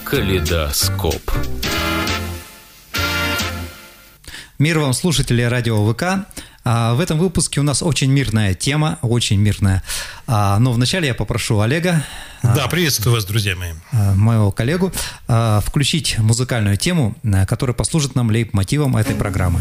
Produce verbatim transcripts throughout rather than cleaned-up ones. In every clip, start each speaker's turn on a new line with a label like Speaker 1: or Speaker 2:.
Speaker 1: Калейдоскоп.
Speaker 2: Мир вам, слушатели радио ВК. В этом выпуске у нас очень мирная тема, очень мирная. Но вначале я попрошу Олега,
Speaker 3: да, приветствую вас, друзья мои,
Speaker 2: моего коллегу, включить музыкальную тему, которая послужит нам лейтмотивом этой программы.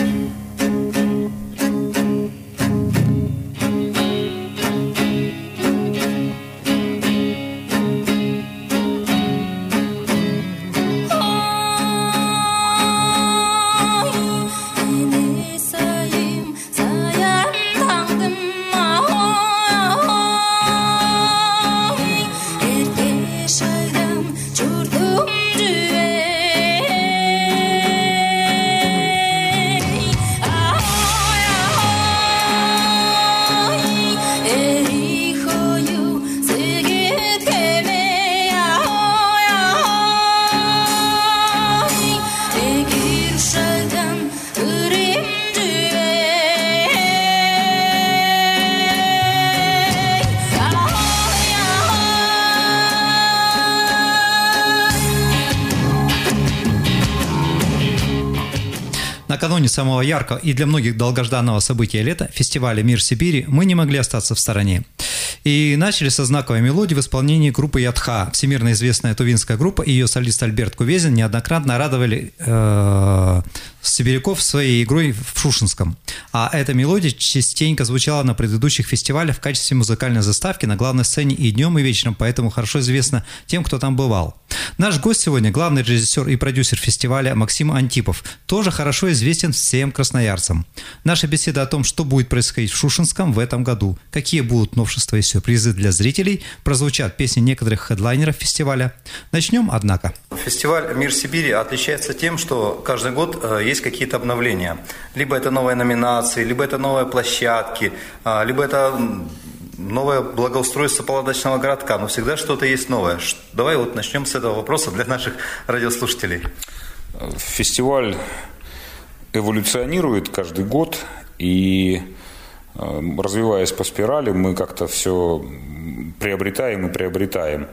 Speaker 2: Накануне самого яркого и для многих долгожданного события лета, фестиваля «Мир Сибири», мы не могли остаться в стороне. И начали со знаковой мелодии в исполнении группы «Ядха». Всемирно известная тувинская группа и ее солист Альберт Кувезин неоднократно радовали э, сибиряков своей игрой в Шушенском. А эта мелодия частенько звучала на предыдущих фестивалях в качестве музыкальной заставки на главной сцене и днем, и вечером, поэтому хорошо известна тем, кто там бывал. Наш гость сегодня – главный режиссер и продюсер фестиваля Максим Антипов, тоже хорошо известен всем красноярцам. Наша беседа о том, что будет происходить в Шушенском в этом году, какие будут новшества и сюрпризы для зрителей, прозвучат песни некоторых хедлайнеров фестиваля. Начнем, однако.
Speaker 4: Фестиваль «Мир Сибири» отличается тем, что каждый год есть какие-то обновления. Либо это новые номинации, либо это новые площадки, либо это новое благоустройство палаточного городка, но всегда что-то есть новое. Давай вот начнем с этого вопроса для наших радиослушателей.
Speaker 5: Фестиваль эволюционирует каждый год, и развиваясь по спирали, мы как-то все приобретаем и приобретаем.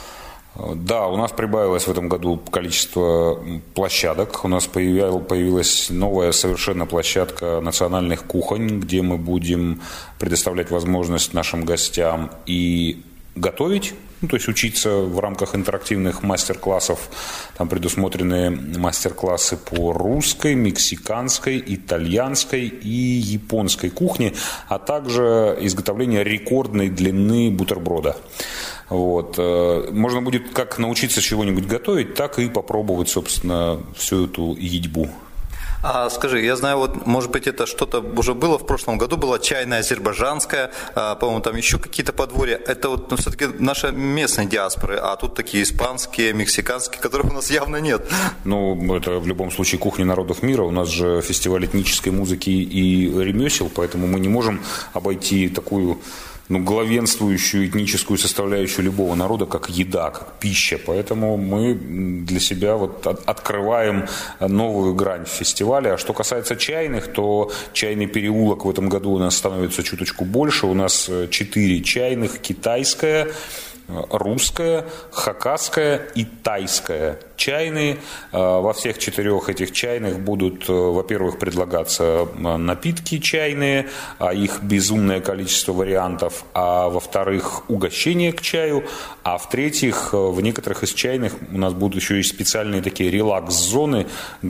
Speaker 5: Да, у нас прибавилось в этом году количество площадок. У нас появилась новая совершенно площадка национальных кухонь, где мы будем предоставлять возможность нашим гостям и готовить, ну, то есть учиться в рамках интерактивных мастер-классов. Там предусмотрены мастер-классы по русской, мексиканской, итальянской и японской кухне, а также изготовление рекордной длины бутерброда. Вот. Можно будет как научиться чего-нибудь готовить, так и попробовать, собственно, всю эту едьбу.
Speaker 4: А скажи, я знаю, вот, может быть, это что-то уже было в прошлом году, была чайная азербайджанская, а, по-моему, там еще какие-то подворья. Это вот, ну, все-таки наши местные диаспоры, а тут такие испанские, мексиканские, которых у нас явно нет.
Speaker 5: Ну, это в любом случае кухня народов мира. У нас же фестиваль этнической музыки и ремесел, поэтому мы не можем обойти такую, ну, главенствующую этническую составляющую любого народа, как еда, как пища. Поэтому мы для себя вот открываем новую грань фестиваля. А что касается чайных, то чайный переулок в этом году у нас становится чуточку больше. У нас четыре чайных: китайская, русская, хакасская и тайская чайные. Во всех четырех этих чайных будут, во-первых, предлагаться напитки чайные, а их безумное количество вариантов, а во-вторых, угощения к чаю, а в-третьих, в некоторых из чайных у нас будут еще и специальные такие релакс-зоны,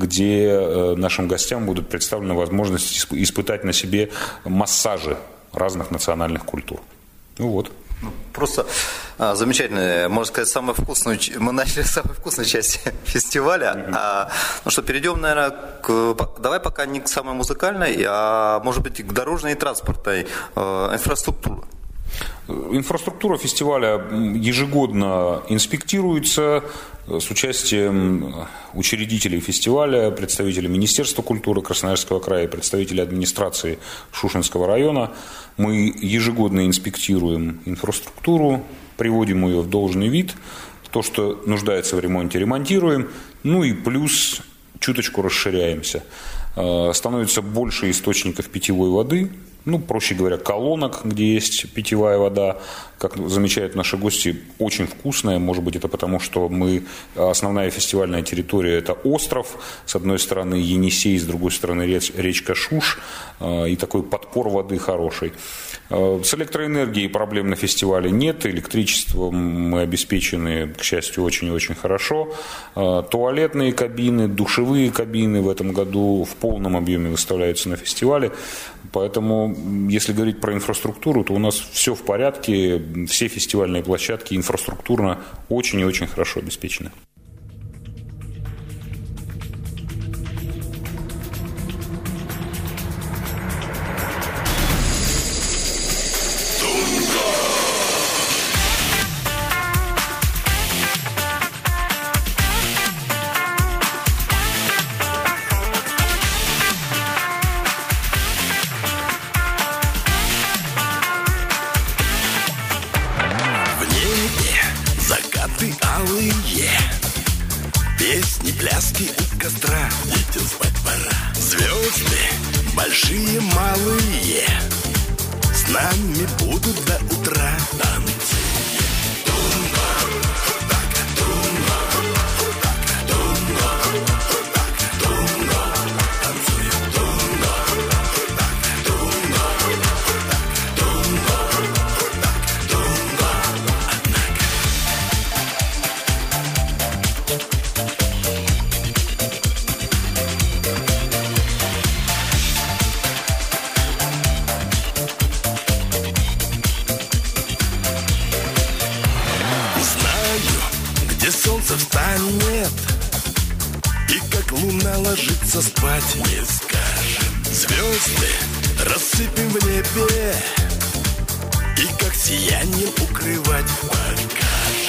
Speaker 5: где нашим гостям будут представлены возможности испытать на себе массажи разных национальных культур. Ну вот.
Speaker 4: Просто а, замечательно, можно сказать, самую вкусную, мы начали с самой вкусной части фестиваля. Mm-hmm. А, ну что, перейдем, наверное, к, давай пока не к самой музыкальной, а может быть к дорожной и транспортной э, инфраструктуре.
Speaker 5: Инфраструктура фестиваля ежегодно инспектируется с участием учредителей фестиваля, представителей Министерства культуры Красноярского края, представителей администрации Шушенского района. Мы ежегодно инспектируем инфраструктуру, приводим ее в должный вид. То, что нуждается в ремонте, ремонтируем. Ну и плюс чуточку расширяемся. Становится больше источников питьевой воды. ну, проще говоря, колонок, где есть питьевая вода. Как замечают наши гости, очень вкусная. Может быть, это потому, что мы, основная фестивальная территория – это остров. С одной стороны Енисей, с другой стороны речка Шуш. И такой подпор воды хороший. С электроэнергией проблем на фестивале нет. Электричеством мы обеспечены, к счастью, очень и очень хорошо. Туалетные кабины, душевые кабины в этом году в полном объеме выставляются на фестивале. Поэтому, если говорить про инфраструктуру, то у нас все в порядке. Все фестивальные площадки инфраструктурно очень и очень хорошо обеспечены.
Speaker 1: Песни, пляски у костра, детям спать пора. Звезды, большие, малые, с нами будут до утра. Танцы. Солнце встанет, и как луна ложится спать, не скажем. Звезды рассыпем в небе, и как сиянием укрывать покажем.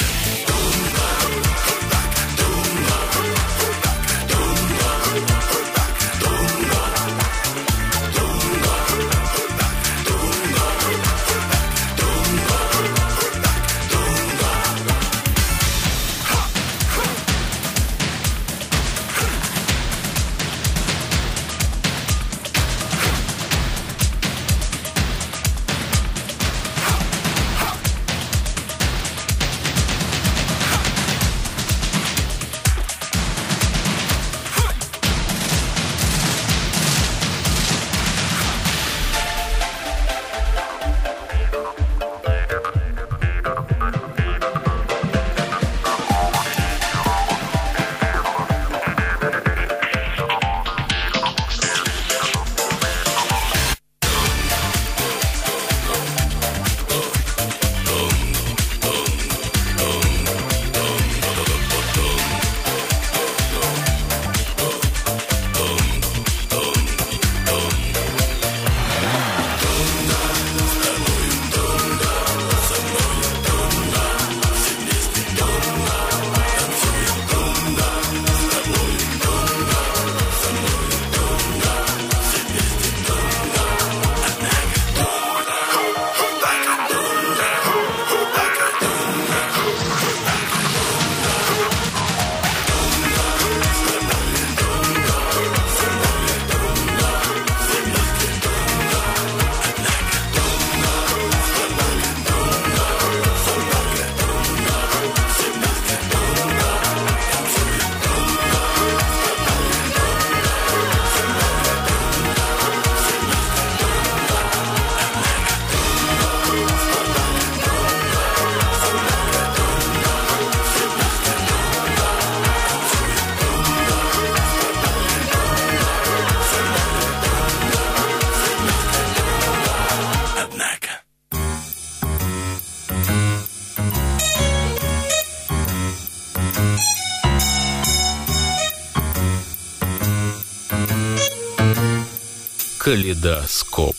Speaker 6: Калейдоскоп.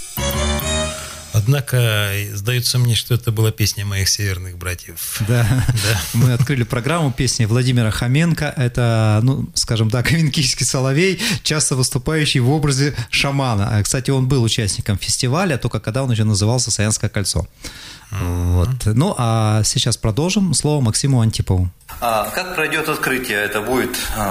Speaker 3: Однако, сдается мне, что это была песня моих северных братьев.
Speaker 2: Да, да. Мы открыли программу песни Владимира Хоменко. Это, ну, скажем так, венкийский соловей, часто выступающий в образе шамана. Кстати, он был участником фестиваля, только когда он еще назывался «Саянское кольцо». Mm-hmm. Вот. Ну, а сейчас продолжим. Слово Максиму Антипову.
Speaker 4: А как пройдет открытие? Это будет а,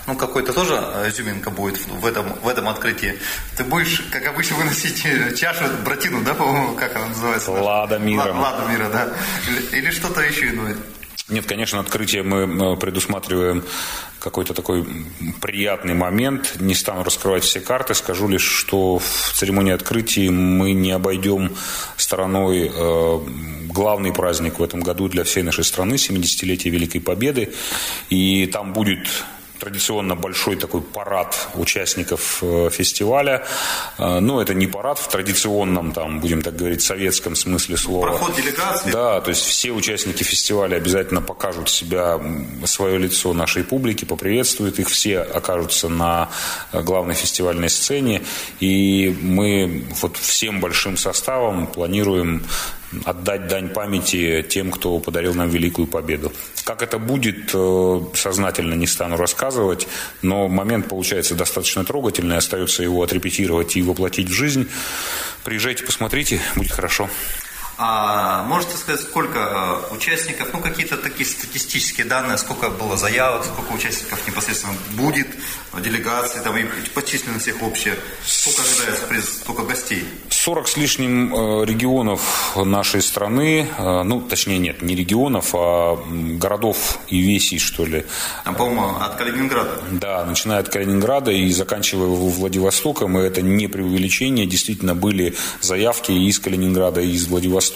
Speaker 4: ну, какой-то тоже изюминка будет в этом, в этом открытии. Ты будешь, как обычно, выносить чашу, братину, да, по-моему, как она называется?
Speaker 5: Лада Мира.
Speaker 4: Лада Мира, да. Или, или что-то еще иное.
Speaker 5: Нет, конечно, открытие мы предусматриваем какой-то такой приятный момент. Не стану раскрывать все карты, скажу лишь, что в церемонии открытия мы не обойдем стороной э, главный праздник в этом году для всей нашей страны, семидесятилетие Великой Победы. И там будет традиционно большой такой парад участников фестиваля. Но это не парад в традиционном, там, будем так говорить, советском смысле слова.
Speaker 4: Проход делегации.
Speaker 5: Да, то есть все участники фестиваля обязательно покажут себя, свое лицо нашей публике, поприветствуют их. Все окажутся на главной фестивальной сцене. И мы вот всем большим составом планируем отдать дань памяти тем, кто подарил нам великую победу. Как это будет, сознательно не стану рассказывать, но момент получается достаточно трогательный, остается его отрепетировать и воплотить в жизнь. Приезжайте, посмотрите, будет хорошо.
Speaker 4: А можете сказать, сколько участников, ну, какие-то такие статистические данные, сколько было заявок, сколько участников непосредственно будет, делегации, там, и по численности их общая, сколько ожидается, сколько гостей?
Speaker 5: сорок с лишним регионов нашей страны, ну, точнее, нет, не регионов, а городов и весей, что ли.
Speaker 4: А, по-моему, от Калининграда.
Speaker 5: Да, начиная от Калининграда и заканчивая Владивостоком, и это не преувеличение, действительно были заявки из Калининграда и из Владивостока.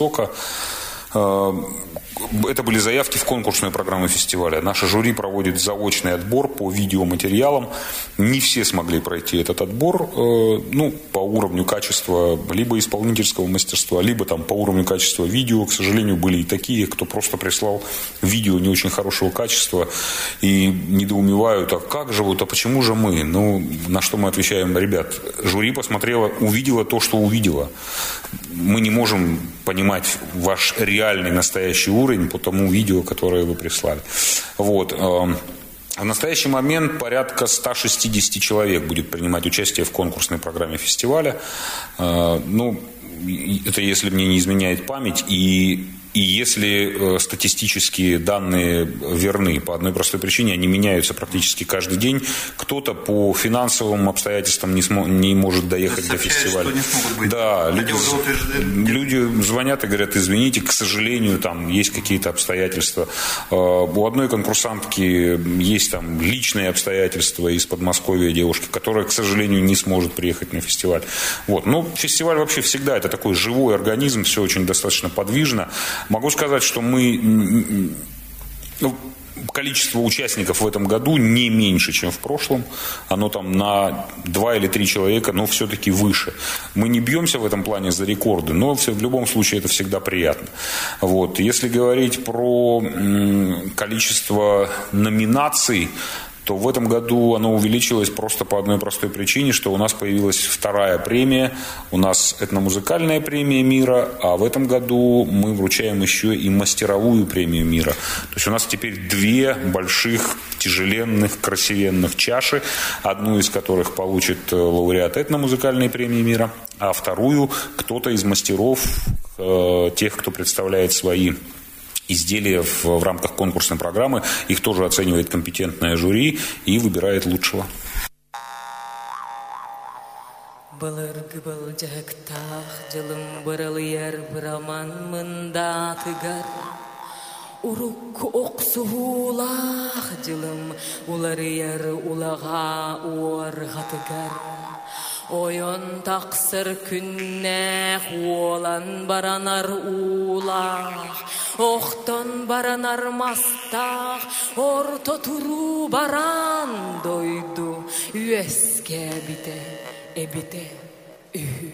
Speaker 5: Это были заявки в конкурсную программу фестиваля. Наше жюри проводит заочный отбор по видеоматериалам. Не все смогли пройти этот отбор, ну, по уровню качества либо исполнительского мастерства, либо там по уровню качества видео. К сожалению, были и такие, кто просто прислал видео не очень хорошего качества и недоумевают, а как же вот, а почему же мы? Ну, на что мы отвечаем: ребят, жюри посмотрело, увидело то, что увидело. Мы не можем понимать ваш реальный, настоящий уровень по тому видео, которое вы прислали. Вот. В настоящий момент порядка ста шестидесяти человек будет принимать участие в конкурсной программе фестиваля. Ну, это если мне не изменяет память. И И если статистические данные верны, по одной простой причине, они меняются практически каждый день. Кто-то по финансовым обстоятельствам не, смо- не может доехать до фестиваля.
Speaker 4: Что не смогут быть.
Speaker 5: Да, люди, люди звонят и говорят: извините, к сожалению, там есть какие-то обстоятельства. У одной конкурсантки есть там личные обстоятельства из Подмосковья, девушки, которая, к сожалению, не сможет приехать на фестиваль. Вот. Но фестиваль вообще всегда это такой живой организм, все очень достаточно подвижно. Могу сказать, что мы, ну, количество участников в этом году не меньше, чем в прошлом. Оно там на два или три человека, но все-таки выше. Мы не бьемся в этом плане за рекорды, но в любом случае это всегда приятно. Вот. Если говорить про количество номинаций, то в этом году оно увеличилось просто по одной простой причине, что у нас появилась вторая премия. У нас этномузыкальная премия мира, а в этом году мы вручаем еще и мастеровую премию мира. То есть у нас теперь две больших, тяжеленных, красивенных чаши, одну из которых получит лауреат этномузыкальной премии мира, а вторую кто-то из мастеров, тех, кто представляет свои изделия в, в рамках конкурсной программы. Их тоже оценивает компетентное жюри и выбирает лучшего.
Speaker 6: Oyun taksır künnek olan baranar ulaq Oxtan baranar mastaq Orta turu baran doydu Üeske bite ebite ühü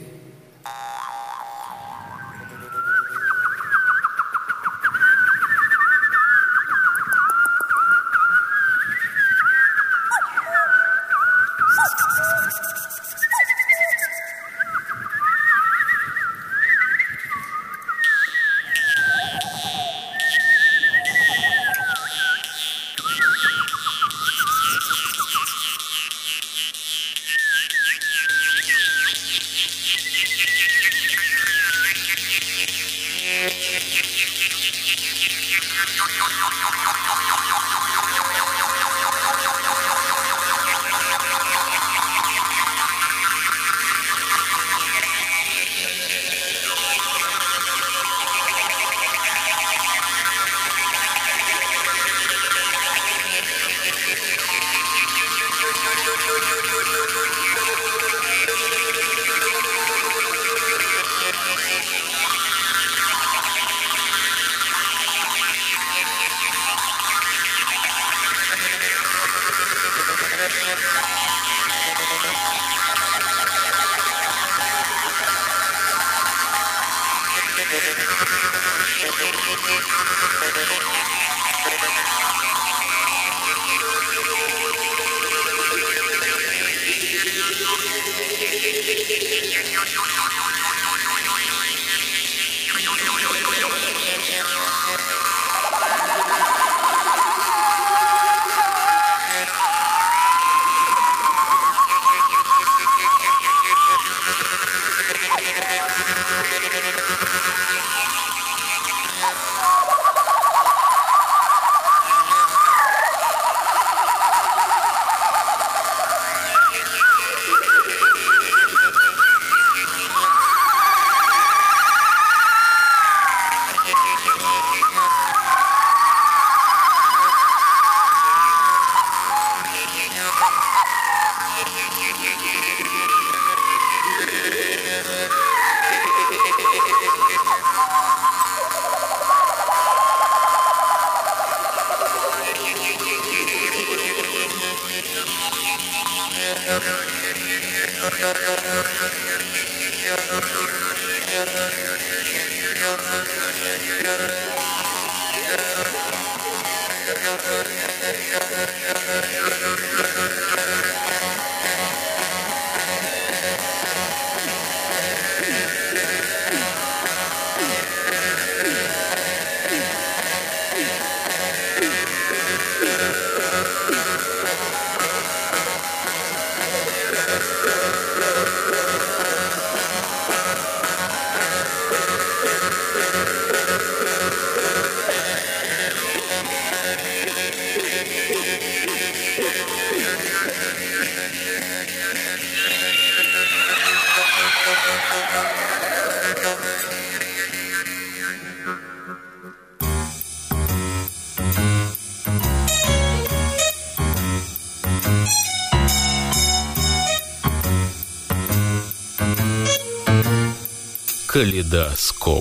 Speaker 7: Калейдоскоп.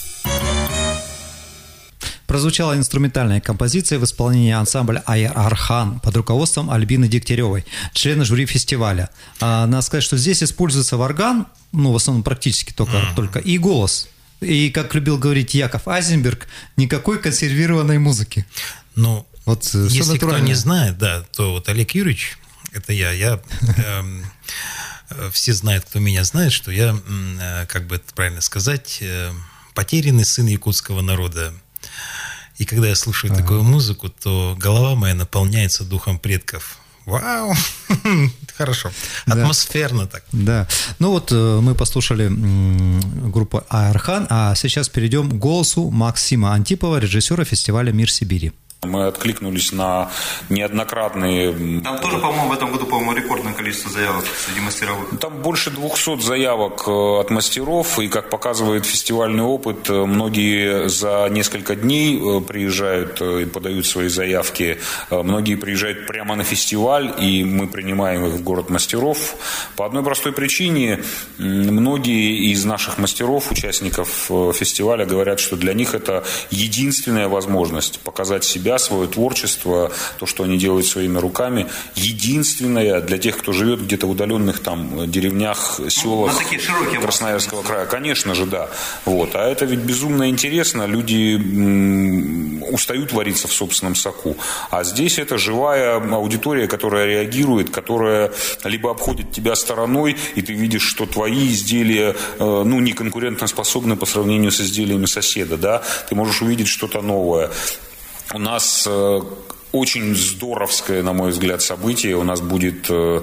Speaker 2: Прозвучала инструментальная композиция в исполнении ансамбля «Ай-Архан» под руководством Альбины Дегтяревой, члена жюри фестиваля. А, надо сказать, что здесь используется орган, ну, в основном практически только, mm-hmm. только и голос. И, как любил говорить Яков Айзенберг, никакой консервированной музыки.
Speaker 3: Ну,
Speaker 2: вот,
Speaker 3: если кто не знает, да, то вот Олег Юрьевич, это я, я... Эм, все знают, кто меня знает, что я, как бы это правильно сказать, потерянный сын якутского народа. И когда я слушаю ага. такую музыку, то голова моя наполняется духом предков. Вау! Хорошо. Атмосферно так.
Speaker 2: Да. Ну вот мы послушали группу «Ай-Архан», а сейчас перейдем к голосу Максима Антипова, режиссера фестиваля «Мир Сибири».
Speaker 5: Мы откликнулись на неоднократные...
Speaker 4: Там тоже, по-моему, в этом году, по-моему, рекордное количество заявок среди мастеровых.
Speaker 5: Там больше двухсот заявок от мастеров, и, как показывает фестивальный опыт, многие за несколько дней приезжают и подают свои заявки. Многие приезжают прямо на фестиваль, и мы принимаем их в город мастеров. По одной простой причине, многие из наших мастеров, участников фестиваля, говорят, что для них это единственная возможность показать себя, свое творчество, то, что они делают своими руками, единственное для тех, кто живет где-то в удаленных там деревнях, селах Красноярского края. Конечно же, да. Вот. А это ведь безумно интересно. Люди м- устают вариться в собственном соку. А здесь это живая аудитория, которая реагирует, которая либо обходит тебя стороной, и ты видишь, что твои изделия э, ну, не конкурентоспособны по сравнению с изделиями соседа. Да? Ты можешь увидеть что-то новое. У нас э, очень здоровское, на мой взгляд, событие. У нас будет э,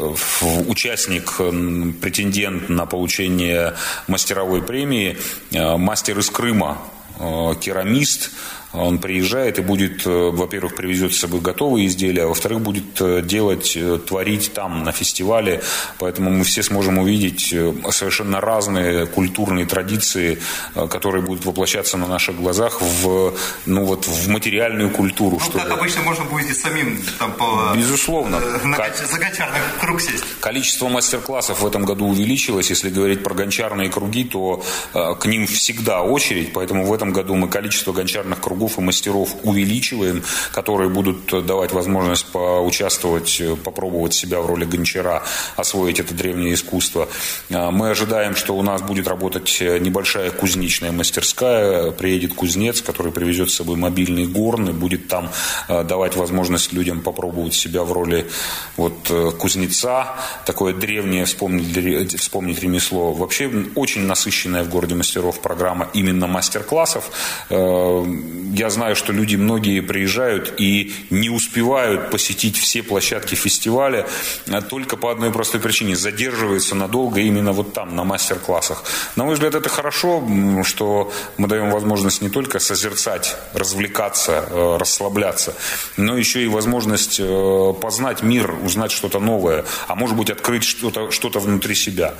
Speaker 5: участник, э, претендент на получение мастеровой премии, э, мастер из Крыма, э, керамист. Он приезжает и будет, во-первых, привезет с собой готовые изделия, а во-вторых, будет делать, творить там, на фестивале. Поэтому мы все сможем увидеть совершенно разные культурные традиции, которые будут воплощаться на наших глазах в, ну, вот, в материальную культуру.
Speaker 4: Ну, что как обычно можно будет и самим там по...
Speaker 5: Безусловно.
Speaker 4: Э, на как... за гончарный круг сесть.
Speaker 5: Количество мастер-классов в этом году увеличилось. Если говорить про гончарные круги, то э, к ним всегда очередь. Поэтому в этом году мы количество гончарных кругов драматургов и мастеров увеличиваем, которые будут давать возможность поучаствовать, попробовать себя в роли гончара, освоить это древнее искусство. Мы ожидаем, что у нас будет работать небольшая кузнечная мастерская, приедет кузнец, который привезет с собой мобильный горн и будет там давать возможность людям попробовать себя в роли вот, кузнеца, такое древнее вспомнить, вспомнить ремесло. Вообще очень насыщенная в городе мастеров программа именно мастер-классов. Я знаю, что люди многие приезжают и не успевают посетить все площадки фестиваля только по одной простой причине. Задерживаются надолго именно вот там, на мастер-классах. На мой взгляд, это хорошо, что мы даем возможность не только созерцать, развлекаться, расслабляться, но еще и возможность познать мир, узнать что-то новое, а может быть открыть что-то, что-то внутри себя.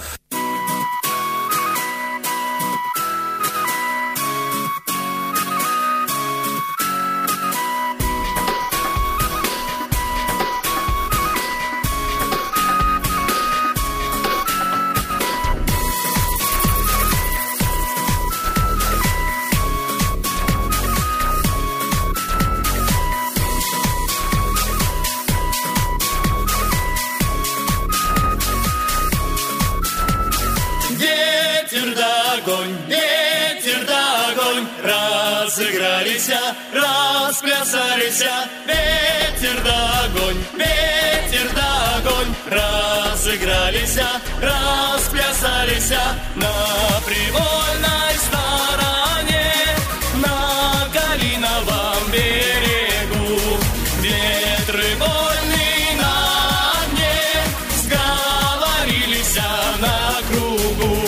Speaker 8: Расплясались, ветер да огонь, ветер да огонь, разыгрались, расплясались на привольной стороне, на Калиновом берегу. Ветры вольны на дне, сговорились на кругу.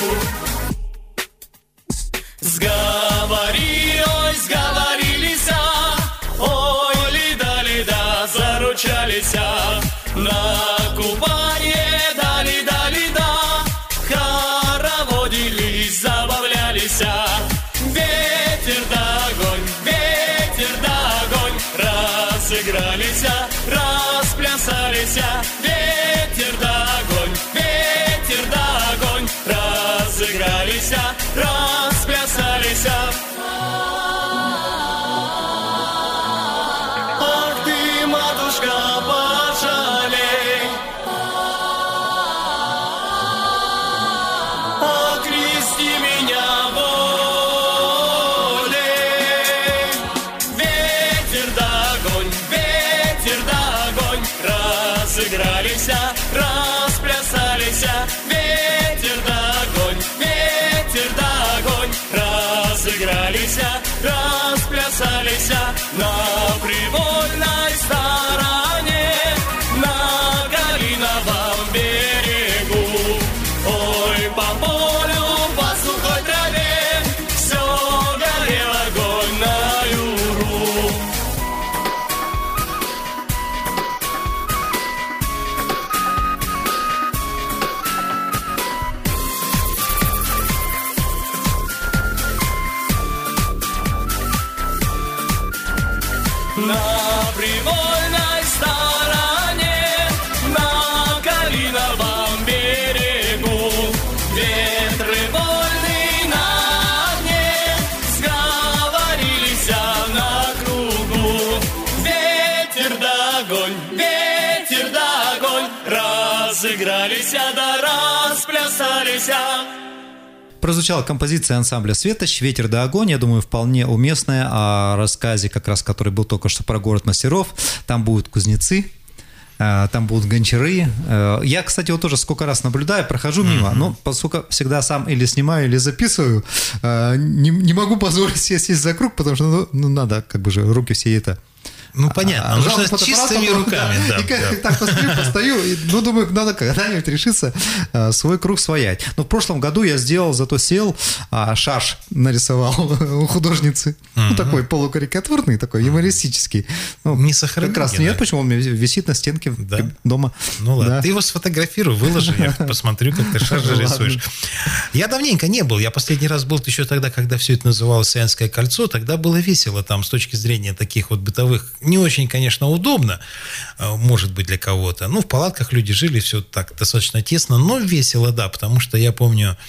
Speaker 8: Сговори, ой, сговорились, ой, лида-лида, заручались, на Кубани дали-дали-да, хороводились, забавлялись. Ветер да огонь, ветер да огонь, разыгрались, расплясались. Ветер да огонь, ветер да огонь, разыгрались, расплясались. Ах ты, матушка, пожалей, окрести меня волей. Ветер да огонь, ветер да огонь, разыгрались, расплясались. Ветер да огонь, ветер да огонь, разыгрались, расплясались на привольной стороне, на Калиновом берегу. Ой, по полю, по сухой траве, все горел огонь на юру. На привольной стороне, на Калиновом берегу. Ветры вольны на дне, сговорились на кругу. Ветер да огонь, ветер да огонь, разыгрались да расплясались.
Speaker 2: Прозвучала композиция ансамбля «Светоч» «Ветер да огонь». Я думаю, вполне уместная о рассказе, как раз который был только что про город мастеров. Там будут кузнецы, там будут гончары. Я, кстати, вот тоже сколько раз наблюдаю, прохожу мимо, mm-hmm. но поскольку всегда сам или снимаю, или записываю, не, не могу позволить себе сесть за круг, потому что ну, ну, надо как бы же руки все это...
Speaker 3: Ну, понятно, а, нужно с чистыми руками. Да,
Speaker 2: и как, да. Так постою, постою, и, ну, думаю, надо когда-нибудь решиться а, свой круг своять. Но в прошлом году я сделал, зато сел, а, шаш нарисовал у художницы. Uh-huh. Ну, такой полукарикатурный, такой юмористический. Ну,
Speaker 3: не сохранил.
Speaker 2: Как раз нет, почему он у меня висит на стенке да? дома.
Speaker 3: Ну, ладно,
Speaker 2: да.
Speaker 3: Ты его сфотографируй, выложи, я посмотрю, как ты шаш рисуешь. Я давненько не был, я последний раз был еще тогда, когда все это называлось Саянское кольцо, тогда было весело там с точки зрения таких вот бытовых. Не очень, конечно, удобно, может быть, для кого-то. Ну, в палатках люди жили, все так достаточно тесно, но весело, да, потому что я помню,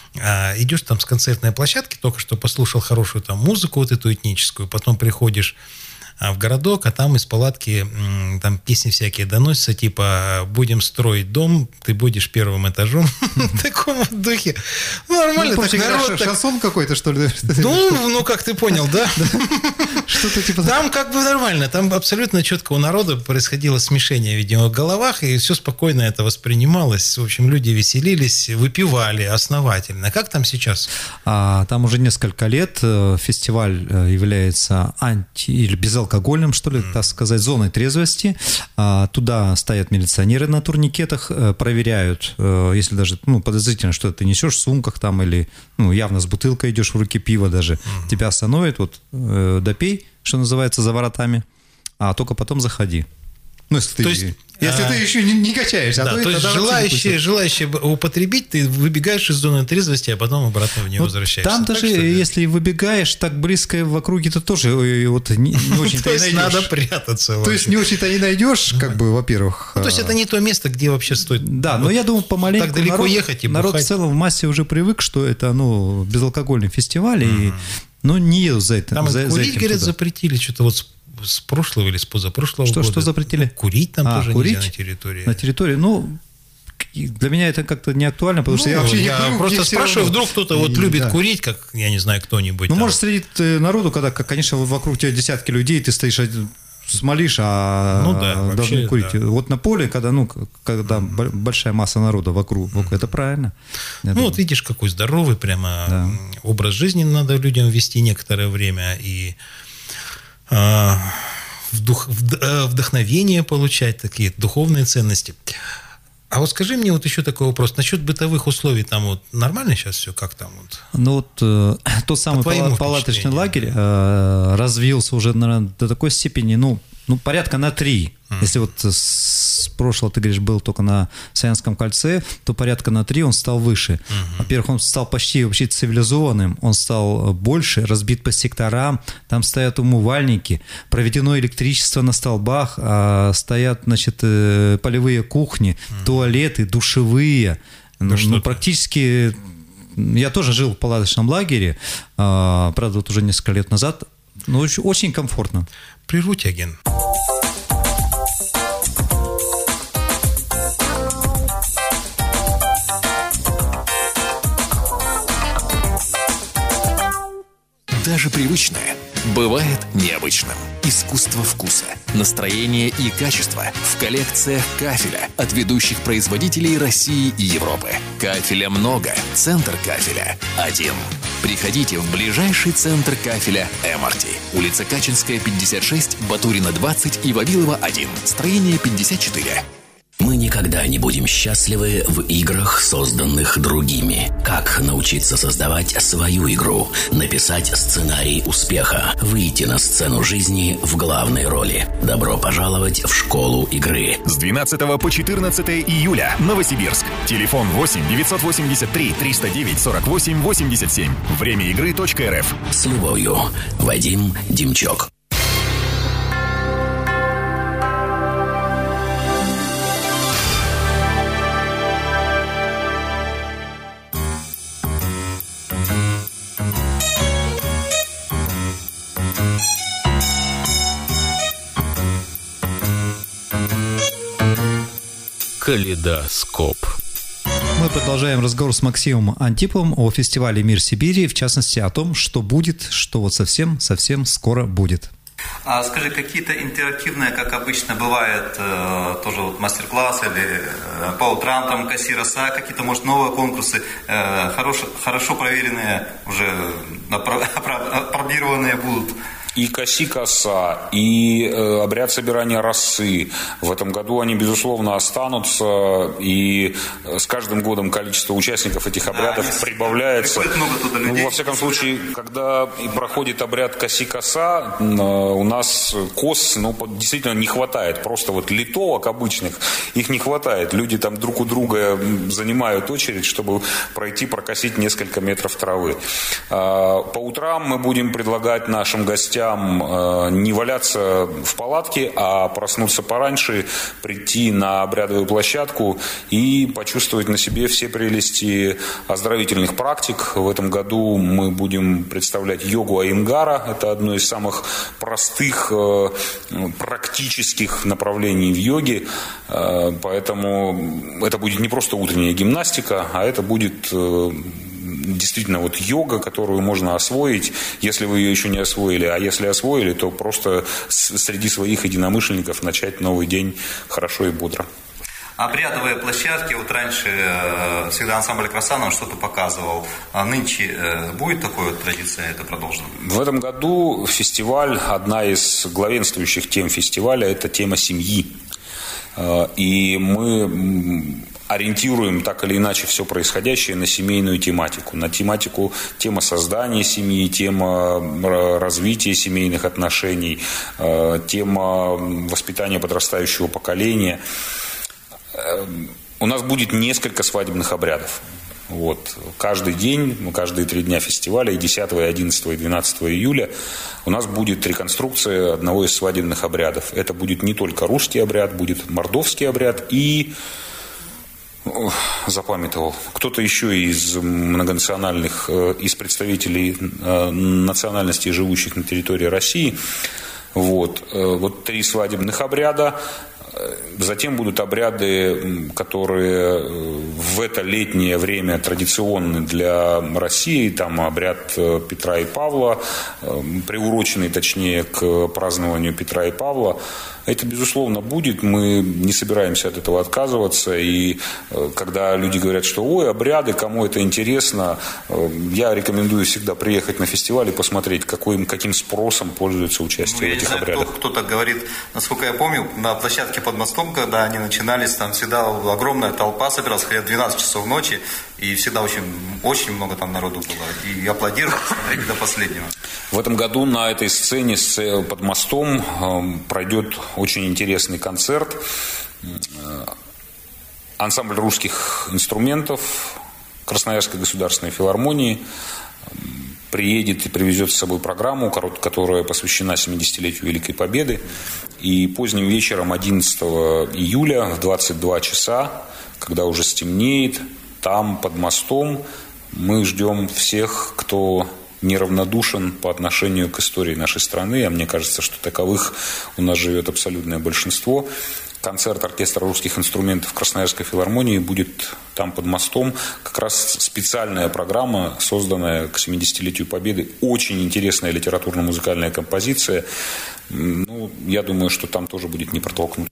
Speaker 3: а, идешь там с концертной площадки, только что послушал хорошую там музыку вот эту этническую, потом приходишь в городок, а там из палатки там песни всякие доносятся, типа «Будем строить дом, ты будешь первым этажом». В таком духе. Нормально.
Speaker 2: Ну, так шансон какой-то, что ли?
Speaker 3: Ну, ну, как ты понял, да?
Speaker 2: Что-то типа...
Speaker 3: Там как бы нормально. Там абсолютно четко у народа происходило смешение, видимо, в головах, и все спокойно это воспринималось. В общем, люди веселились, выпивали основательно. Как там сейчас?
Speaker 2: А, там уже несколько лет фестиваль является анти- или безалкогольным, что ли, mm. так сказать, зоной трезвости. А, туда стоят милиционеры на турникетах, проверяют, если даже ну, подозрительно, что ты несешь в сумках там или ну, явно с бутылкой идешь в руки пива даже. Mm. Тебя остановят, вот допей, что называется, за воротами, а только потом заходи. Ну, если ты,
Speaker 3: есть,
Speaker 2: если
Speaker 3: а,
Speaker 2: ты еще не, не качаешься.
Speaker 3: Да,
Speaker 2: а то,
Speaker 3: то есть желающие, желающие употребить, ты выбегаешь из зоны трезвости, а потом обратно в нее ну, возвращаешься.
Speaker 2: Там
Speaker 3: так,
Speaker 2: даже, если выбегаешь так близко в округе, то тоже вот, не, не очень-то и найдешь.
Speaker 3: Надо прятаться.
Speaker 2: То есть не очень-то и найдешь, как бы, во-первых.
Speaker 3: Ну, то есть это не то место, где вообще стоит.
Speaker 2: Да, но я думаю, помаленьку
Speaker 3: так далеко
Speaker 2: народ,
Speaker 3: ехать и
Speaker 2: народ в целом в массе уже привык, что это ну, безалкогольный фестиваль, и ну, не едут за это.
Speaker 3: Там
Speaker 2: за,
Speaker 3: курить,
Speaker 2: за этим
Speaker 3: говорят,
Speaker 2: туда.
Speaker 3: Запретили, что-то вот с прошлого или с позапрошлого
Speaker 2: что,
Speaker 3: года.
Speaker 2: Что запретили?
Speaker 3: Ну, курить там
Speaker 2: а,
Speaker 3: тоже
Speaker 2: курить?
Speaker 3: нельзя на территории.
Speaker 2: На территории, ну, для меня это как-то не актуально, потому
Speaker 3: ну,
Speaker 2: что я вообще
Speaker 3: я
Speaker 2: не курю.
Speaker 3: просто спрашиваю,
Speaker 2: равно.
Speaker 3: вдруг кто-то вот
Speaker 2: и,
Speaker 3: любит
Speaker 2: да.
Speaker 3: курить, как, я не знаю, кто-нибудь.
Speaker 2: Ну,
Speaker 3: там.
Speaker 2: может, среди народу, когда, конечно, вокруг тебя десятки людей, ты стоишь один, смолишь, а
Speaker 3: ну, да,
Speaker 2: должны
Speaker 3: вообще,
Speaker 2: курить.
Speaker 3: Да.
Speaker 2: Вот на поле, когда, ну, когда mm-hmm. большая масса народа вокруг, вокруг это правильно.
Speaker 3: Ну,
Speaker 2: думаю.
Speaker 3: вот видишь, какой здоровый прямо
Speaker 2: да.
Speaker 3: образ жизни надо людям вести некоторое время, и э, вдух, вдохновение получать, такие духовные ценности. А вот скажи мне вот еще такой вопрос. Насчет бытовых условий там вот нормально сейчас все? Как там вот?
Speaker 2: Ну вот э, тот самый пала- палаточный лагерь э, развился уже, наверное, до такой степени, ну, ну порядка на три. Mm. Если вот с прошлого, ты говоришь, был только на Саянском кольце, то порядка на три он стал выше. Mm-hmm. Во-первых, он стал почти вообще цивилизованным, он стал больше, разбит по секторам, там стоят умывальники, проведено электричество на столбах, а стоят, значит, полевые кухни, mm-hmm. туалеты, душевые. Да ну, ну, практически... Я тоже жил в палаточном лагере, правда, вот уже несколько лет назад, но очень, очень комфортно.
Speaker 3: Прерву тебя, Ген.
Speaker 9: Даже привычное бывает необычным. Искусство вкуса, настроение и качество в коллекциях кафеля от ведущих производителей России и Европы. Кафеля много, центр кафеля один. Приходите в ближайший центр кафеля «Эморти». Улица Качинская, пятьдесят шесть, Батурина, двадцать и Вавилова, один. Строение пятьдесят четыре.
Speaker 10: Мы никогда не будем счастливы в играх, созданных другими. Как научиться создавать свою игру, написать сценарий успеха, выйти на сцену жизни в главной роли. Добро пожаловать в школу игры.
Speaker 11: С двенадцатого по четырнадцатое июля. Новосибирск. Телефон восемь девятьсот восемьдесят три триста девять сорок восемь восемьдесят семь. Время игры .рф.
Speaker 10: С любовью. Вадим Демчок.
Speaker 7: Калейдоскоп.
Speaker 2: Мы продолжаем разговор с Максимом Антиповым о фестивале «Мир Сибири», в частности, о том, что будет, что вот совсем-совсем скоро будет.
Speaker 4: А скажи, какие-то интерактивные, как обычно бывает, э, тоже вот мастер-классы или э, по утрам там кассироса, какие-то, может, новые конкурсы, э, хорош, хорошо проверенные, уже опробированные будут?
Speaker 5: И коси-коса, и э, обряд собирания росы. В этом году они, безусловно, останутся, и с каждым годом количество участников этих обрядов а, прибавляется. Ну, во всяком случае, когда проходит обряд коси-коса, э, у нас кос, ну, действительно не хватает. Просто вот литовок обычных, их не хватает. Люди там друг у друга занимают очередь, чтобы пройти, прокосить несколько метров травы. Э, по утрам мы будем предлагать нашим гостям гостям э, не валяться в палатке, а проснуться пораньше, прийти на обрядовую площадку и почувствовать на себе все прелести оздоровительных практик. В этом году мы будем представлять йогу Айенгара. Это одно из самых простых, э, практических направлений в йоге. Э, поэтому это будет не просто утренняя гимнастика, а это будет э, действительно вот йога, которую можно освоить, если вы ее еще не освоили. А если освоили, то просто среди своих единомышленников начать новый день хорошо и бодро.
Speaker 4: Обрядовые площадки, вот раньше э, всегда ансамбль «Краса» нам что-то показывал, а нынче э, будет такой вот традиция, это продолжено?
Speaker 5: В этом году фестиваль, одна из главенствующих тем фестиваля, это тема семьи. Э, и мы ориентируем так или иначе все происходящее на семейную тематику, на тематику, тема создания семьи, тема развития семейных отношений, э, тема воспитания подрастающего поколения. У нас будет несколько свадебных обрядов. Вот. Каждый день, ну, каждые три дня фестиваля, и десятого, и одиннадцатого, и двенадцатого июля у нас будет реконструкция одного из свадебных обрядов. Это будет не только русский обряд, будет мордовский обряд и... запамятовал. Кто-то еще из многонациональных, из представителей национальностей, живущих на территории России. Вот, вот три свадебных обряда. Затем будут обряды, которые в это летнее время традиционны для России. Там обряд Петра и Павла, приуроченный, точнее, к празднованию Петра и Павла. Это, безусловно, будет. Мы не собираемся от этого отказываться. И когда люди говорят, что ой, обряды, кому это интересно, я рекомендую всегда приехать на фестиваль и посмотреть, каким, каким спросом пользуется участие
Speaker 4: ну,
Speaker 5: в этих
Speaker 4: знаю,
Speaker 5: обрядах.
Speaker 4: Кто, кто-то говорит, насколько я помню, на площадке под мостом, когда они начинались, там всегда огромная толпа собиралась, хотя двенадцать часов ночи, и всегда очень, очень много там народу было. И аплодировали, смотрели до последнего. В
Speaker 5: этом году на этой сцене под мостом пройдет очень интересный концерт. Ансамбль русских инструментов Красноярской государственной филармонии приедет и привезет с собой программу, которая посвящена семидесятилетию Великой Победы. И поздним вечером одиннадцатого июля в двадцать два часа, когда уже стемнеет, там под мостом мы ждем всех, кто неравнодушен по отношению к истории нашей страны, а мне кажется, что таковых у нас живет абсолютное большинство. Концерт оркестра русских инструментов Красноярской филармонии будет там под мостом. Как раз специальная программа, созданная к семидесятилетию Победы. Очень интересная литературно-музыкальная композиция. Ну, я думаю, что там тоже будет не протолкнуть.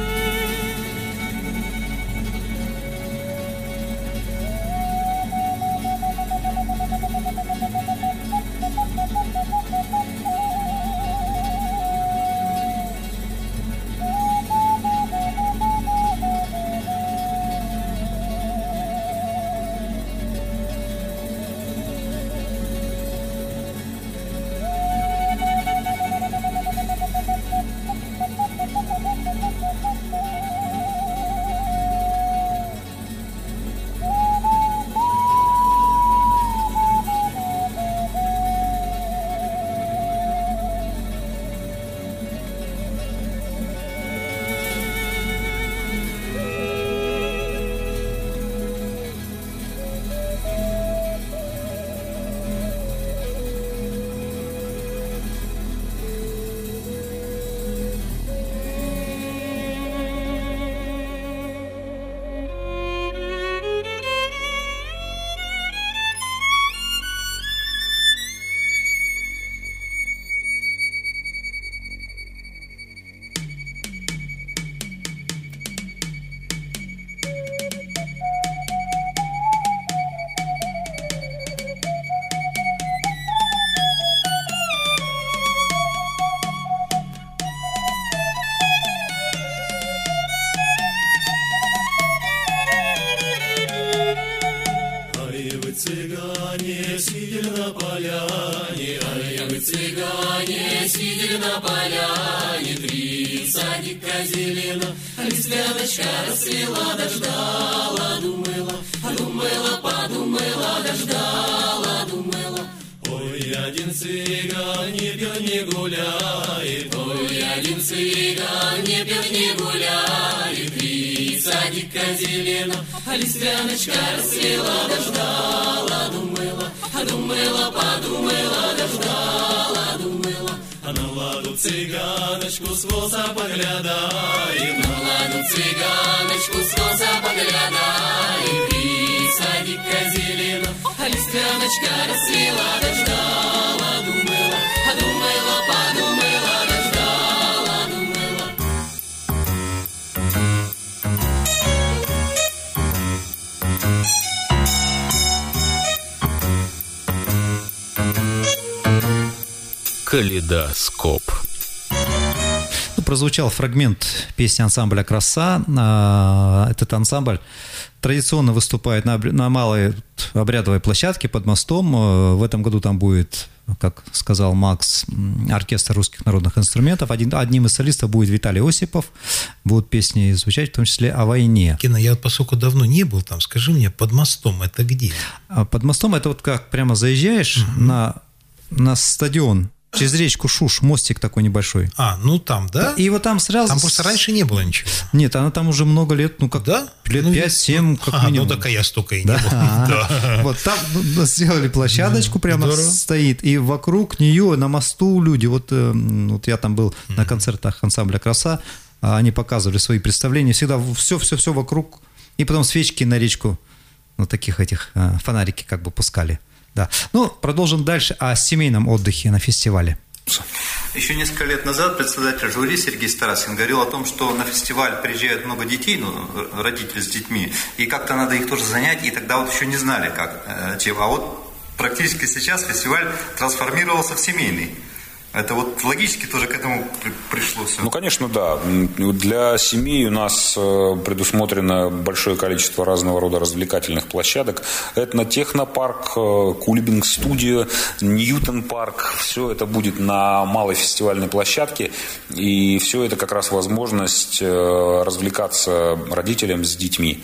Speaker 8: Цыгане сидели на поляне, ай, вы цыгане сидели на поляне, три садика зелена, листвяночка расцвела, дождала, думала, думала, подумала, дождала, думала. Ой, Ой, один цыган не пьет, не гуляет. Ой, один цыган не пьет, не гуляет. И садик зелено, а листвяночка расцвела, дождала, думала, а думала, подумала, дождала, думала. А на ладу цыганочку с коса поглядает, на ладу цыганочку с коса поглядает. И садик зелено, а листвяночка расцвела, дождала, думала, а думала, подумала, дождала, думала.
Speaker 7: Калейдоскоп.
Speaker 2: Ну, прозвучал фрагмент песни ансамбля «Краса». Этот ансамбль традиционно выступает на, на малой обрядовой площадке под мостом. В этом году там будет, как сказал Макс, оркестр русских народных инструментов. Один, одним из солистов будет Виталий Осипов. Будут песни звучать, в том числе о войне.
Speaker 3: Кена, я вот поскольку давно не был там, скажи мне, под мостом это где?
Speaker 2: Под мостом это вот как прямо заезжаешь mm-hmm. на, на стадион. Через речку Шуш, мостик такой небольшой.
Speaker 3: А, ну там, да?
Speaker 2: И вот там сразу...
Speaker 3: Там просто раньше не было ничего.
Speaker 2: Нет, она там уже много лет, ну как,
Speaker 3: да?
Speaker 2: лет
Speaker 3: ну,
Speaker 2: пять-семь, как
Speaker 3: а,
Speaker 2: минимум.
Speaker 3: Ну так а я столько и
Speaker 2: да.
Speaker 3: не был. Да.
Speaker 2: Вот там сделали площадочку, прямо здорово. Стоит, и вокруг нее на мосту люди, вот, вот я там был mm-hmm. на концертах ансамбля «Краса», они показывали свои представления, всегда все-все-все вокруг, и потом свечки на речку, вот таких этих фонарики как бы пускали. Да. Ну, продолжим дальше о семейном отдыхе на фестивале.
Speaker 4: Еще несколько лет назад председатель жюри Сергей Стараскин говорил о том, что на фестиваль приезжает много детей, ну, родители с детьми, и как-то надо их тоже занять, и тогда вот еще не знали, как, чем. А вот практически сейчас фестиваль трансформировался в семейный. Это вот логически тоже к этому пришло все.
Speaker 5: Ну, конечно, да. Для семьи у нас предусмотрено большое количество разного рода развлекательных площадок. Этнотехнопарк, кулибинг-студия, Ньютон-парк. Все это будет на малой фестивальной площадке. И все это как раз возможность развлекаться родителям с детьми.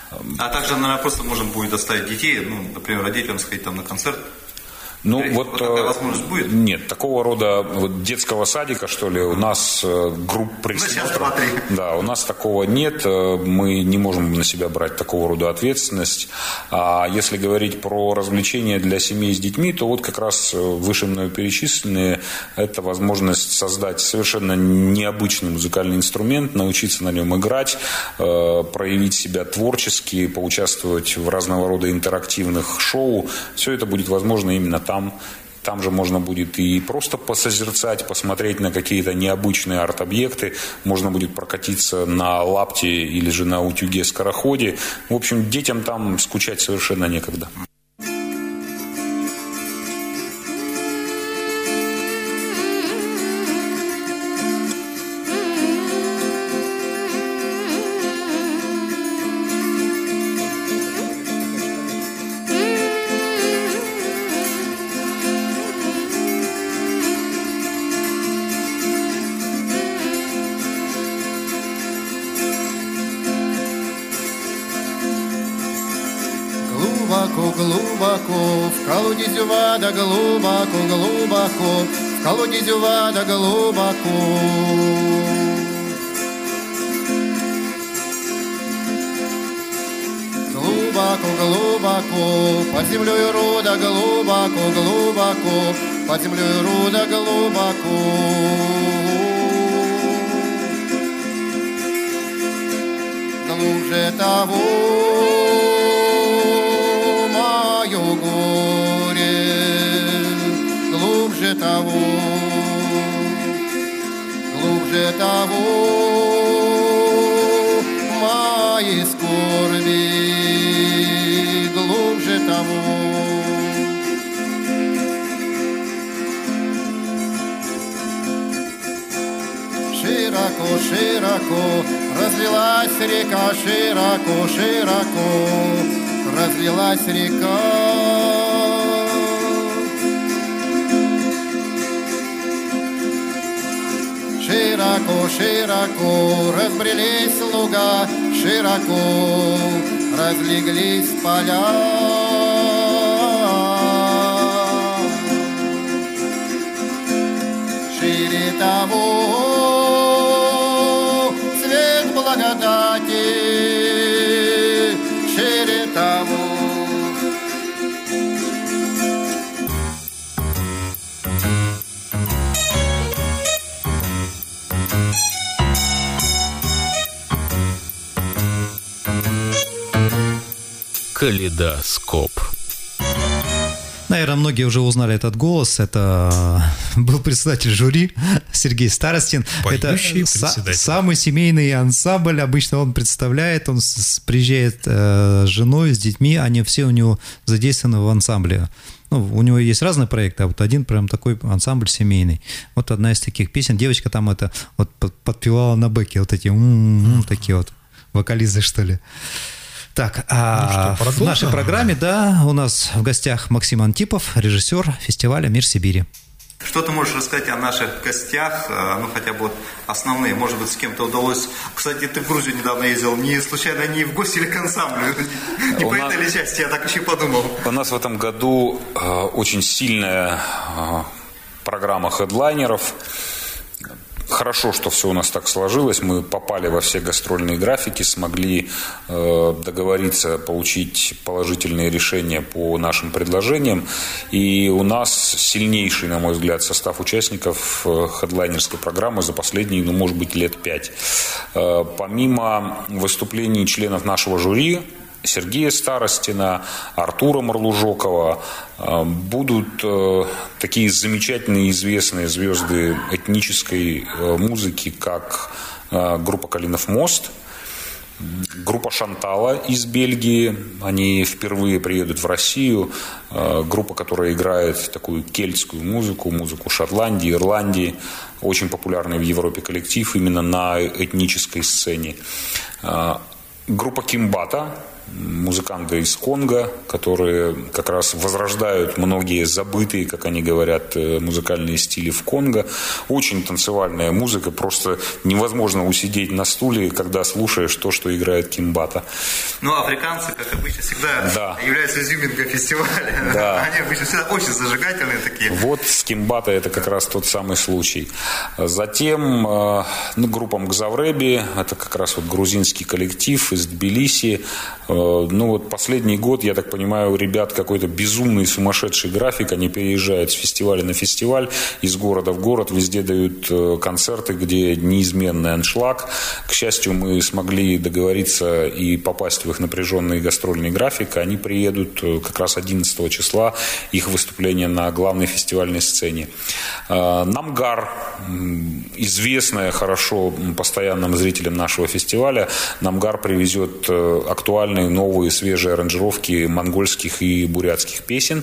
Speaker 4: А также, наверное, просто можно будет оставить детей, ну, например, родителям сходить там на концерт.
Speaker 5: Ну,
Speaker 4: Или
Speaker 5: вот,
Speaker 4: вот такая возможность будет?
Speaker 5: Нет, такого рода вот детского садика, что ли, у нас групп присмотра. Да, у нас такого нет, мы не можем на себя брать такого рода ответственность. А если говорить про развлечения для семей с детьми, то вот как раз выше мною перечисленные, это возможность создать совершенно необычный музыкальный инструмент, научиться на нем играть, проявить себя творчески, поучаствовать в разного рода интерактивных шоу. Все это будет возможно именно там. Там, там же можно будет и просто посозерцать, посмотреть на какие-то необычные арт-объекты. Можно будет прокатиться на лапте или же на утюге-скороходе. В общем, детям там скучать совершенно некогда.
Speaker 12: Глубоко, в колодезь вода глубоко, глубоко, в колодезь вода глубоко. Глубоко, глубоко, под землей руда глубоко, глубоко, под землей руда глубоко. Глубже того горе, глубже того, глубже того мои скорби, глубже того. Широко, широко разлилась река, широко, широко разлилась река. Широко, широко разбрелись луга, широко разлеглись поля. того, свет благодати шире того.
Speaker 7: Калейдоскоп.
Speaker 2: Наверное, многие уже узнали этот голос. Это был председатель жюри Сергей Старостин.
Speaker 3: Поющий
Speaker 2: Это
Speaker 3: председатель.
Speaker 2: Са- самый семейный ансамбль. Обычно он представляет, он с- приезжает э, с женой, с детьми. Они все у него задействованы в ансамбле. Ну, у него есть разные проекты, а вот один прям такой ансамбль семейный. Вот одна из таких песен. Девочка там это вот под- подпевала на бэке. Вот эти м-м-м, такие вот вокализы, что ли. Так, а
Speaker 3: Ну что,
Speaker 2: в нашей программе, да, у нас в гостях Максим Антипов, режиссер фестиваля «Мир Сибири».
Speaker 4: Что ты можешь рассказать о наших гостях, ну хотя бы вот основные, может быть, с кем-то удалось... Кстати, ты в Грузию недавно ездил, не случайно не в гости или к ансамблю? Не по этой ли части, я так еще подумал.
Speaker 5: У нас в этом году э, очень сильная э, программа хедлайнеров. Хорошо, что все у нас так сложилось. Мы попали во все гастрольные графики, смогли э, договориться, получить положительные решения по нашим предложениям. И у нас сильнейший, на мой взгляд, состав участников э, хедлайнерской программы за последние, ну, может быть, лет пять. Э, помимо выступлений членов нашего жюри, Сергея Старостина, Артура Марлужокова, будут такие замечательные известные звезды этнической музыки, как группа «Калинов мост», группа «Шантала» из Бельгии. Они впервые приедут в Россию. Группа, которая играет такую кельтскую музыку, музыку Шотландии, Ирландии. Очень популярный в Европе коллектив именно на этнической сцене. Группа «Кимбата», музыканты из Конго, которые как раз возрождают многие забытые, как они говорят, музыкальные стили в Конго. Очень танцевальная музыка, просто невозможно усидеть на стуле, когда слушаешь то, что играет Кимбата.
Speaker 4: Ну, африканцы, как обычно, всегда
Speaker 5: да.
Speaker 4: являются изюминкой фестиваля.
Speaker 5: Да.
Speaker 4: Они обычно всегда очень зажигательные такие.
Speaker 5: Вот с Кимбата это как раз тот самый случай. Затем ну, группа Мгзавреби, это как раз вот грузинский коллектив из Тбилиси. Ну вот последний год, я так понимаю, у ребят какой-то безумный сумасшедший график. Они переезжают с фестиваля на фестиваль, из города в город, везде дают концерты, где неизменный аншлаг. К счастью, мы смогли договориться и попасть в их напряженный гастрольный график. Они приедут как раз одиннадцатого числа, их выступление на главной фестивальной сцене. Намгар, известная хорошо постоянным зрителям нашего фестиваля, Намгар привезет актуальные новые свежие аранжировки монгольских и бурятских песен.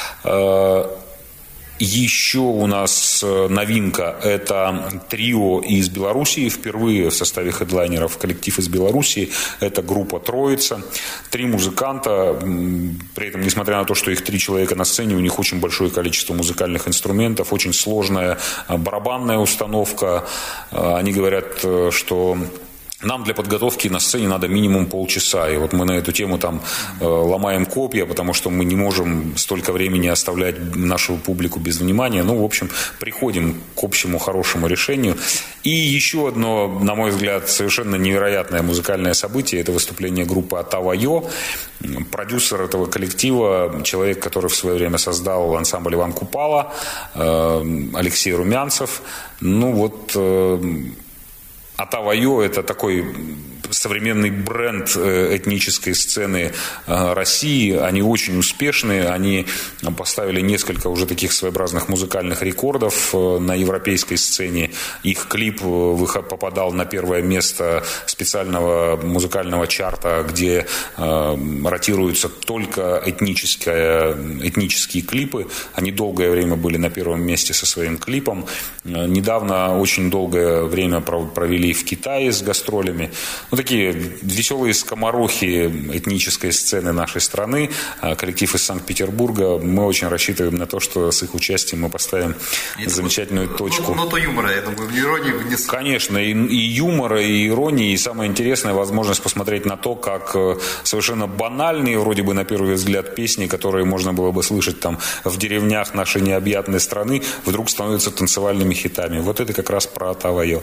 Speaker 5: Еще у нас новинка – это трио из Белоруссии. Впервые в составе хедлайнеров коллектив из Белоруссии. Это группа «Троица». Три музыканта. При этом, несмотря на то, что их три человека на сцене, у них очень большое количество музыкальных инструментов, очень сложная барабанная установка. Они говорят, что нам для подготовки на сцене надо минимум полчаса. И вот мы на эту тему там э, ломаем копья, потому что мы не можем столько времени оставлять нашу публику без внимания. Ну, в общем, приходим к общему хорошему решению. И еще одно, на мой взгляд, совершенно невероятное музыкальное событие – это выступление группы «Атава-Йо». Продюсер этого коллектива, человек, который в свое время создал ансамбль Иван Купала, э, Алексей Румянцев. Ну, вот... Э, Атава-Йо – это такой современный бренд этнической сцены России. Они очень успешные. Они поставили несколько уже таких своеобразных музыкальных рекордов на европейской сцене. Их клип попадал на первое место специального музыкального чарта, где ротируются только этнические, этнические клипы. Они долгое время были на первом месте со своим клипом. Недавно очень долгое время провели в Китае с гастролями. Ну, такие такие веселые скоморохи этнической сцены нашей страны, коллектив из Санкт-Петербурга. Мы очень рассчитываем на то, что с их участием мы поставим я замечательную думаю, точку.
Speaker 4: Ноту юмора, я думаю, в иронии внесу.
Speaker 5: Конечно, и, и юмора, и иронии, и самое интересное, возможность посмотреть на то, как совершенно банальные, вроде бы на первый взгляд, песни, которые можно было бы слышать там в деревнях нашей необъятной страны, вдруг становятся танцевальными хитами. Вот это как раз про Атавайо.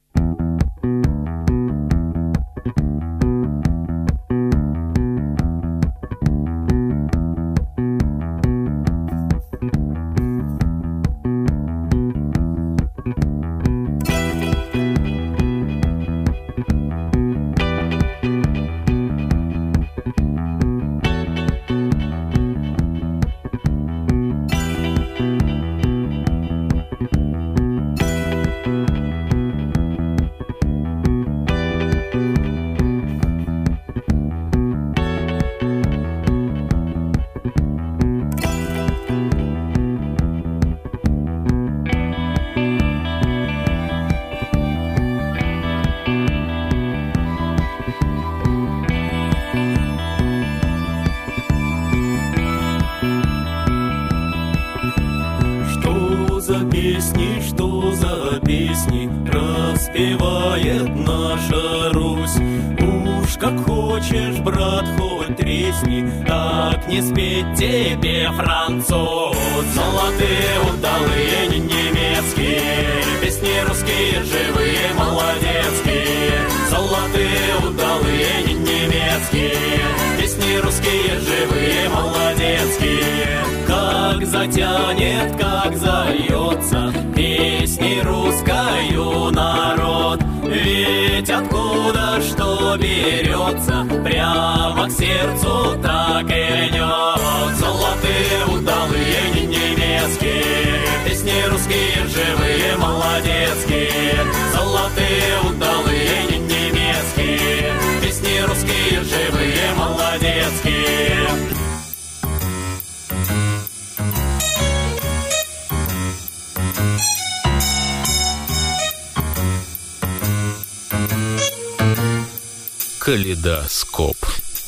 Speaker 8: Распевает наша Русь. Уж как хочешь, брат, хоть тресни, так не спеть тебе, француз. Золотые удалые немецкие, песни русские живые, молодецкие. Золотые удалые немецкие, песни русские живые, молодецкие. Как затянет, как зальется песни русскою народ. Ведь откуда что берется, прямо к сердцу так и льнет. Золотые удалые немецкие, песни русские живые, молодецкие. Золотые удалые немецкие, песни русские живые, молодецкие.
Speaker 7: Калейдоскоп.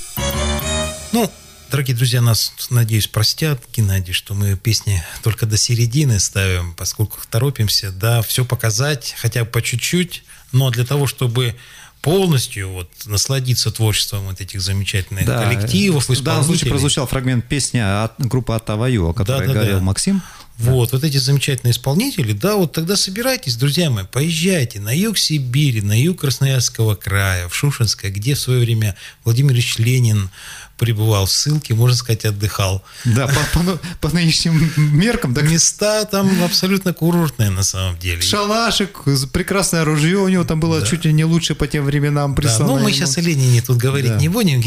Speaker 3: Ну, дорогие друзья, нас, надеюсь, простят, Геннадий, что мы песни только до середины ставим, поскольку торопимся, да, все показать, хотя бы по чуть-чуть, но для того, чтобы полностью вот насладиться творчеством вот этих замечательных да, коллективов, исполнителей. В данном случае
Speaker 2: прозвучал фрагмент песни от группы Атавайо, о которой да, да, говорил да. Максим.
Speaker 3: Вот, да. вот эти замечательные исполнители, да, вот тогда собирайтесь, друзья мои, поезжайте на юг Сибири, на юг Красноярского края, в Шушенское, где в свое время Владимир Ильич Ленин пребывал в ссылке, можно сказать, отдыхал.
Speaker 2: Да, по, по, по нынешним меркам. Так...
Speaker 3: Места там абсолютно курортные на самом деле.
Speaker 2: Шалашик, прекрасное ружье у него там было да. чуть ли не лучше по тем временам прислано.
Speaker 3: Да, ну, мы ему. сейчас о Ленине тут говорить да. не будем,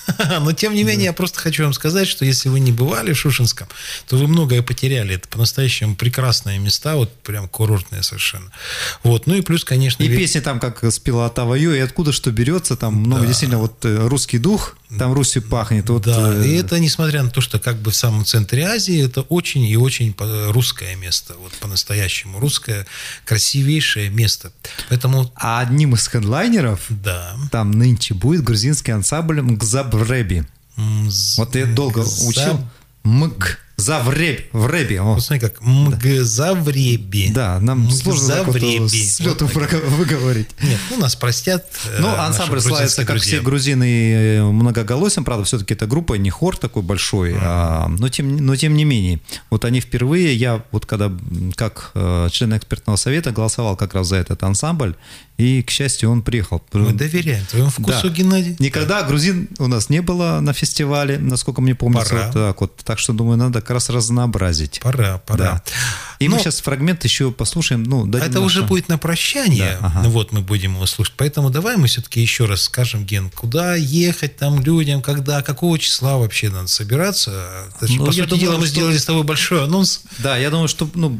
Speaker 3: но тем не менее да. я просто хочу вам сказать, что если вы не бывали в Шушенском, то вы многое потеряли. Это по-настоящему прекрасные места, вот прям курортные совершенно. Вот, ну и плюс, конечно...
Speaker 2: И ведь... песни там, как спела Атавайо, и откуда что берется, там, ну, да. действительно, вот русский дух, там Русью пахнет. Вот,
Speaker 3: да, э... и это, несмотря на то, что как бы в самом центре Азии, это очень и очень русское место, вот по-настоящему русское, красивейшее место. Поэтому...
Speaker 2: А одним из хедлайнеров
Speaker 3: да.
Speaker 2: там нынче будет грузинский ансамбль Мгзавреби. Мз... Вот я долго учил. Мг. Завреби. Вреби.
Speaker 3: Вот смотри, как Мгзавреби.
Speaker 2: Да, нам сложно с лету вот выговорить.
Speaker 3: Нет, ну нас простят.
Speaker 2: Ну, ансамбль славится, как все грузины, многоголосием. Правда, все-таки это группа, не хор такой большой. Mm-hmm. а, но, тем, но тем не менее. Вот они впервые, я вот когда как член экспертного совета голосовал как раз за этот ансамбль, и, к счастью, он приехал.
Speaker 3: Мы доверяем твоему вкусу, да. Геннадий.
Speaker 2: Никогда да. грузин у нас не было на фестивале, насколько мне помнится.
Speaker 3: Пора.
Speaker 2: Вот так, вот. Так что, думаю, надо как раз разнообразить.
Speaker 3: Пора, пора.
Speaker 2: Да. И Но... мы сейчас фрагмент еще послушаем. Ну,
Speaker 3: это наше... уже будет на прощание. Да, ага. Ну, вот мы будем его слушать. Поэтому давай мы все-таки еще раз скажем, Ген, куда ехать там людям, когда, какого числа вообще надо собираться. Даже, ну, по сути думаю, дела, мы что... сделали с тобой большой анонс.
Speaker 2: Да, я думаю, что ну,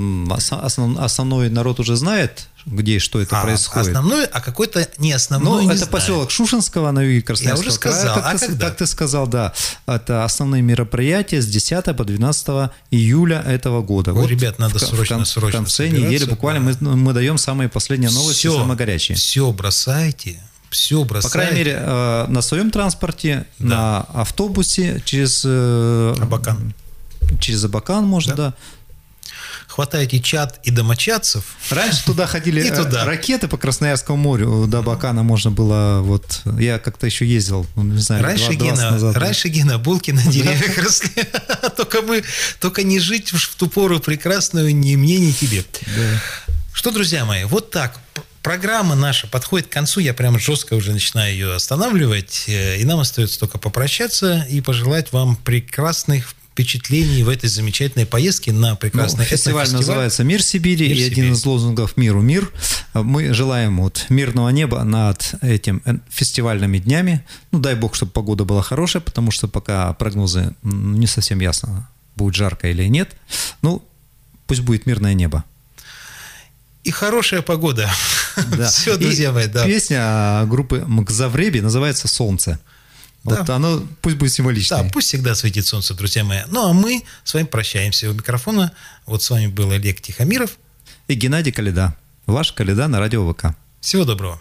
Speaker 2: основ... основной народ уже знает, где и что это
Speaker 3: а,
Speaker 2: происходит.
Speaker 3: Основной, а какой-то не основной.
Speaker 2: Ну,
Speaker 3: не
Speaker 2: это
Speaker 3: знаю.
Speaker 2: Поселок Шушенского на юге Красноярского
Speaker 3: Я уже сказал.
Speaker 2: края. Как,
Speaker 3: а
Speaker 2: ты,
Speaker 3: когда?
Speaker 2: как ты сказал, да. Это основные мероприятия с десятого по двенадцатое июля этого года.
Speaker 3: Ой,
Speaker 2: вот
Speaker 3: ребят, надо
Speaker 2: в,
Speaker 3: срочно,
Speaker 2: в,
Speaker 3: срочно
Speaker 2: в конце недели буквально да. мы, мы даем самые последние новости,
Speaker 3: все,
Speaker 2: самые горячие.
Speaker 3: Все бросайте, все бросает.
Speaker 2: По крайней мере, э, на своем транспорте, да. на автобусе, через... Э,
Speaker 3: Абакан.
Speaker 2: Через Абакан, можно, да. да.
Speaker 3: Хватаете чат и домочадцев.
Speaker 2: Раньше туда ходили
Speaker 3: и туда.
Speaker 2: ракеты по Красноярскому морю. До Абакана можно было... Вот, я как-то еще ездил, не знаю,
Speaker 3: раньше,
Speaker 2: два,
Speaker 3: Гена,
Speaker 2: назад.
Speaker 3: раньше, Гена, булки на деревьях росли. Только мы, только не жить в ту пору прекрасную ни мне, ни тебе. Что, друзья мои, вот так. Программа наша подходит к концу. Я прям жестко уже начинаю ее останавливать. И нам остается только попрощаться и пожелать вам прекрасных впечатлений в этой замечательной поездке на прекрасный
Speaker 2: ну, фестиваль. Фестиваль называется «Мир Сибири»,
Speaker 3: Мир
Speaker 2: и
Speaker 3: Сибири.
Speaker 2: один из лозунгов «Миру мир». Мы желаем вот мирного неба над этим фестивальными днями. Ну, дай бог, чтобы погода была хорошая, потому что пока прогнозы не совсем ясно, будет жарко или нет. Ну, пусть будет мирное небо.
Speaker 3: И хорошая погода.
Speaker 2: Да.
Speaker 3: Все, друзья мои, да.
Speaker 2: Песня группы Мгзавреби называется «Солнце». Вот да. Оно пусть будет символичное.
Speaker 3: Да, пусть всегда светит солнце, друзья мои. Ну, а мы с вами прощаемся. У микрофона вот с вами был Олег Тихомиров
Speaker 2: и Геннадий Коляда. Ваш Коляда на радио ВК.
Speaker 3: Всего доброго.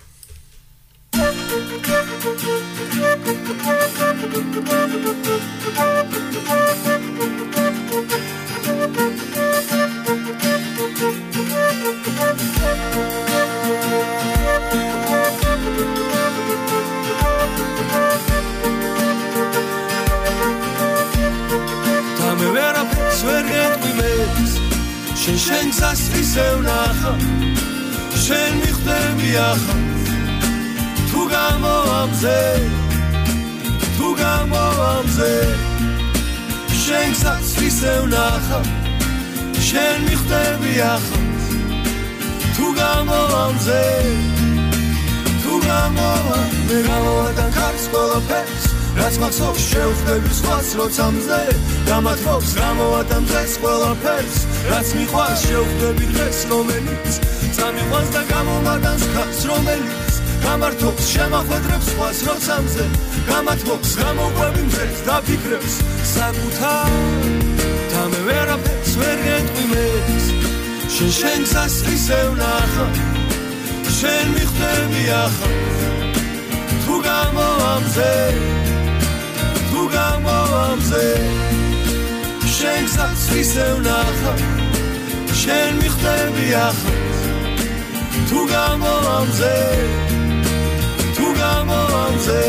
Speaker 8: ששן גזסתי סאונחה שן מכתם יחד תו גם אוהם זה תו גם אוהם זה שן גזסתי סאונחה שן מכתם יחד תו גם אוהם זה תו גם אוהם וגם אוהדם קרס כל הפרס რაც მახსოვს შევხვდები სხვას როცა მზე დამათბობს გამოვატამ დღეს ყველა ფერს რაც მიყვარს შევხვდები დღეს რომელიც წამიყვანს და გამომატანს ხალხს რომელიც გამართობს შემახვედრებს სხვას როცა მზე გამათბობს გამოყვები მზეს დაფიქრებს საკუთარ და მე ვერაფერს ვერ გეტყვი მეც შენ შენ გზას ისევნახა შენ მიხვდები ახალ თუ გამოვამზე თუ გამოვამზე შენ გზას ისევნახა შენ მიხვდები ახალ თუ გამოვამზე თუ გამოვამზე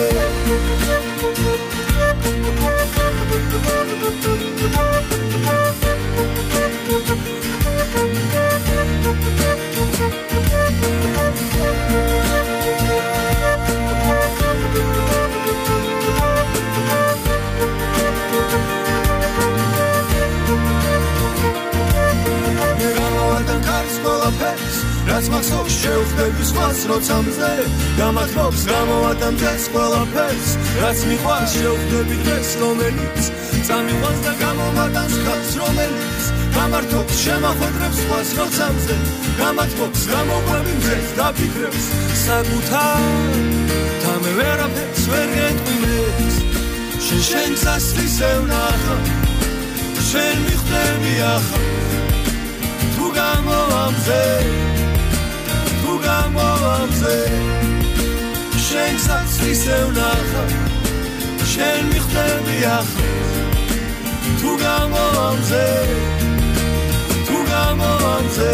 Speaker 8: რაც მახსოვს შევხვდები სხვას როცა მზე გამათბობს გამოვატამ დღეს ყველაფერს რაც მიყვარს შევხვდები დღეს რომელიც წამიყვანს და გამომატანს ხალხს რომელიც გამართობს შემახვედრებს სხვას როცა მზე გამათბობს გამოყვები მზეს დაფიქრებს საკუთარ და მე ვერაფერს ვერ გეტყვი მეც შენ შენ გზას ისევნახა შენ მიხვდები ახალ თუ გამოვამზე თუ გამოვამზე შენ გზას ისევნახა შენ მიხვდები ახალ თუ გამოვამზე თუ გამოვამზე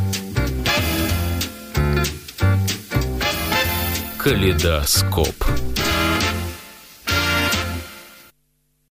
Speaker 7: Калейдоскоп.